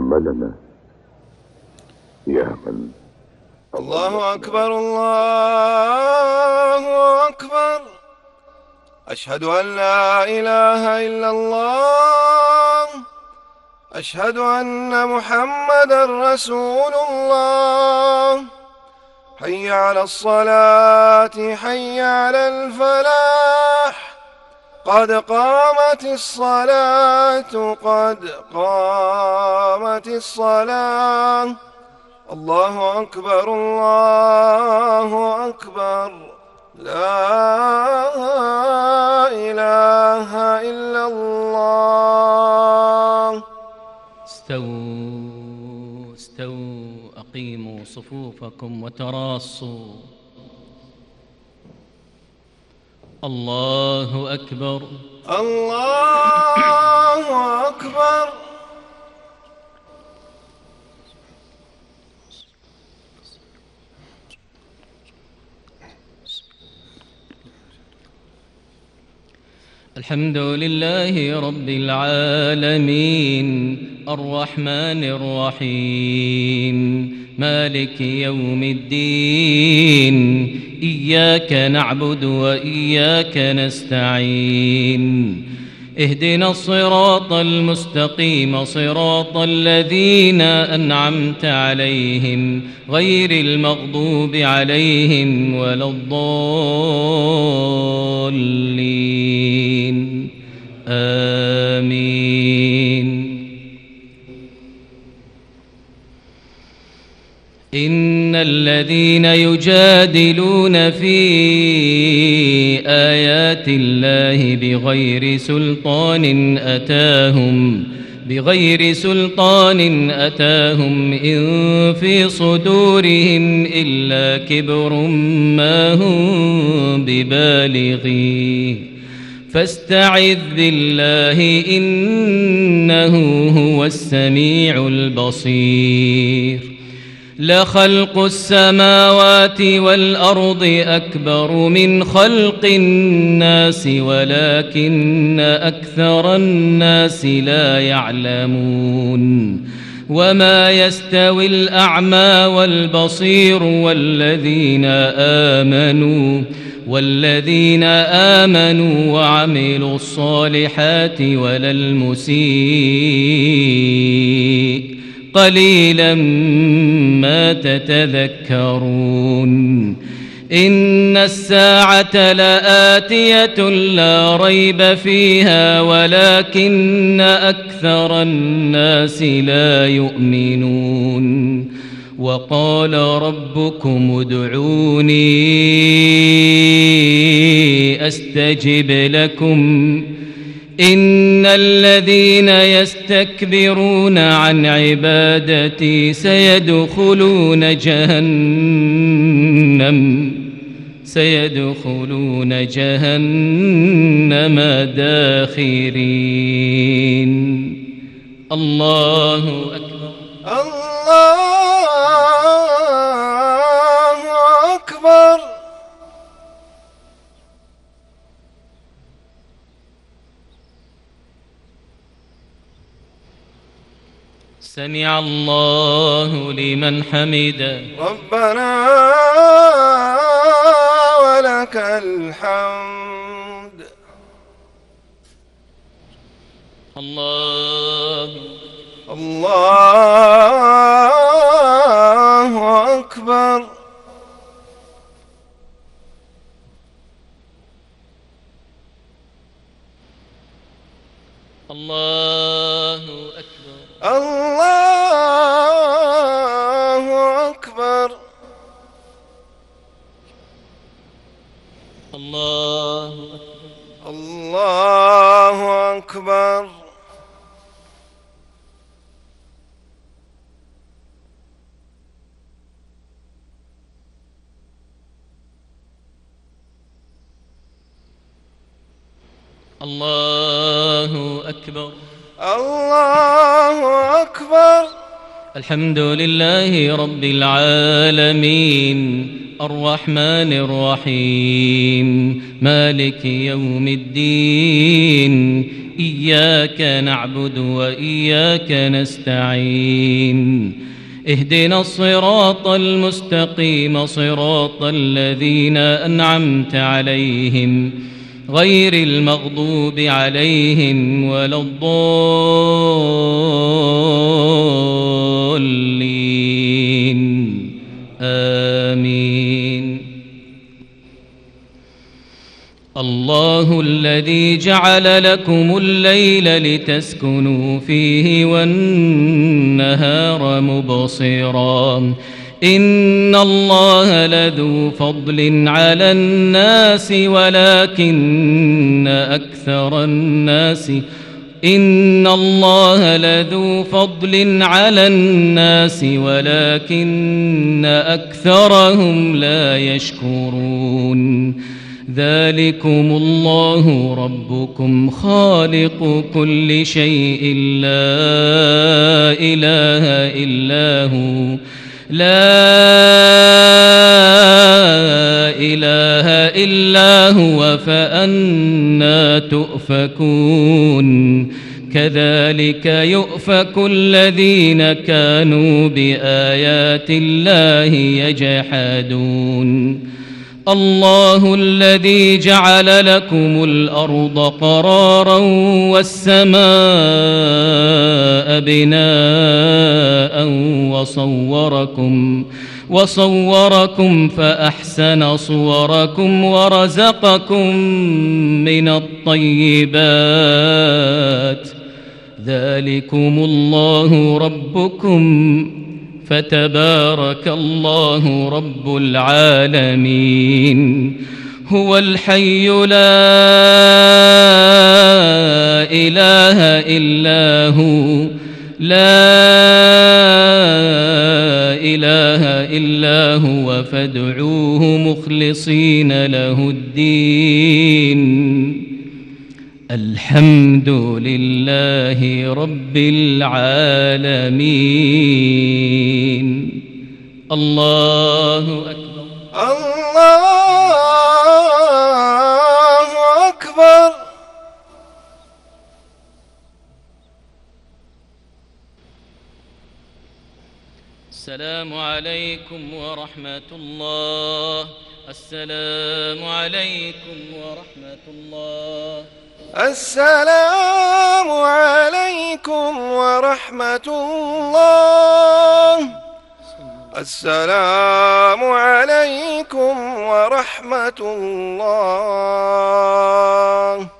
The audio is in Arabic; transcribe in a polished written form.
أملنا يا من الله أكبر الله أكبر. أشهد أن لا إله إلا الله. أشهد أن محمدا رسول الله. حي على الصلاة حي على الفلاح. قد قامت الصلاة قد قامت الصلاة. الله أكبر الله أكبر. لا إله إلا الله. استووا أقيموا صفوفكم وتراصوا. الله أكبر الله أكبر. الحمد لله رب العالمين الرحمن الرحيم مالك يوم الدين. إياك نعبد وإياك نستعين. اهدنا الصراط المستقيم صراط الذين أنعمت عليهم غير المغضوب عليهم ولا الضالين. آمين. إن الذين يجادلون في آيات الله بغير سلطان أتاهم إن في صدورهم إلا كبر ما هم ببالغيه فاستعذ بالله إنه هو السميع البصير. لخلق السماوات والأرض أكبر من خلق الناس ولكن أكثر الناس لا يعلمون. وما يستوي الأعمى والبصير والذين آمنوا وعملوا الصالحات ولا المسيء قليلا ما تتذكرون. إن الساعة لآتية لا ريب فيها ولكن أكثر الناس لا يؤمنون. وقال ربكم ادعوني أستجب لكم. إن الذين يستكبرون عن عبادتي سيدخلون جهنم داخرين. الله أكبر الله أكبر. سمع الله لمن حمده. ربنا ولك الحمد. الله أكبر. الله أكبر. الله أكبر. الله أكبر. الله أكبر. الله أكبر. الحمد لله رب العالمين الرحمن الرحيم مالك يوم الدين. إياك نعبد وإياك نستعين اهدنا الصراط المستقيم صراط الذين أنعمت عليهم غير المغضوب عليهم ولا الضالين آمين. الله الذي جعل لكم الليل لتسكنوا فيه والنهار مبصرا إن الله لذو فضل على الناس ولكن أكثر الناس إن الله لذو فضل على الناس ولكن أكثرهم لا يشكرون ذلكم الله ربكم خالق كل شيء لا إله إلا هو فأنى تؤفكون كذلك يؤفك الذين كانوا بآيات الله يجحدون الله الذي جعل لكم الأرض قرارا والسماء بناء وصوركم فأحسن صوركم ورزقكم من الطيبات ذلكم الله ربكم فتبارك الله رب العالمين هو الحي لا إله إلا هو فادعوه مخلصين له الدين الحمد لله رب العالمين. الله أكبر الله أكبر. السلام عليكم ورحمة الله. السلام عليكم ورحمة الله. السلام عليكم ورحمة الله. السلام عليكم ورحمة الله.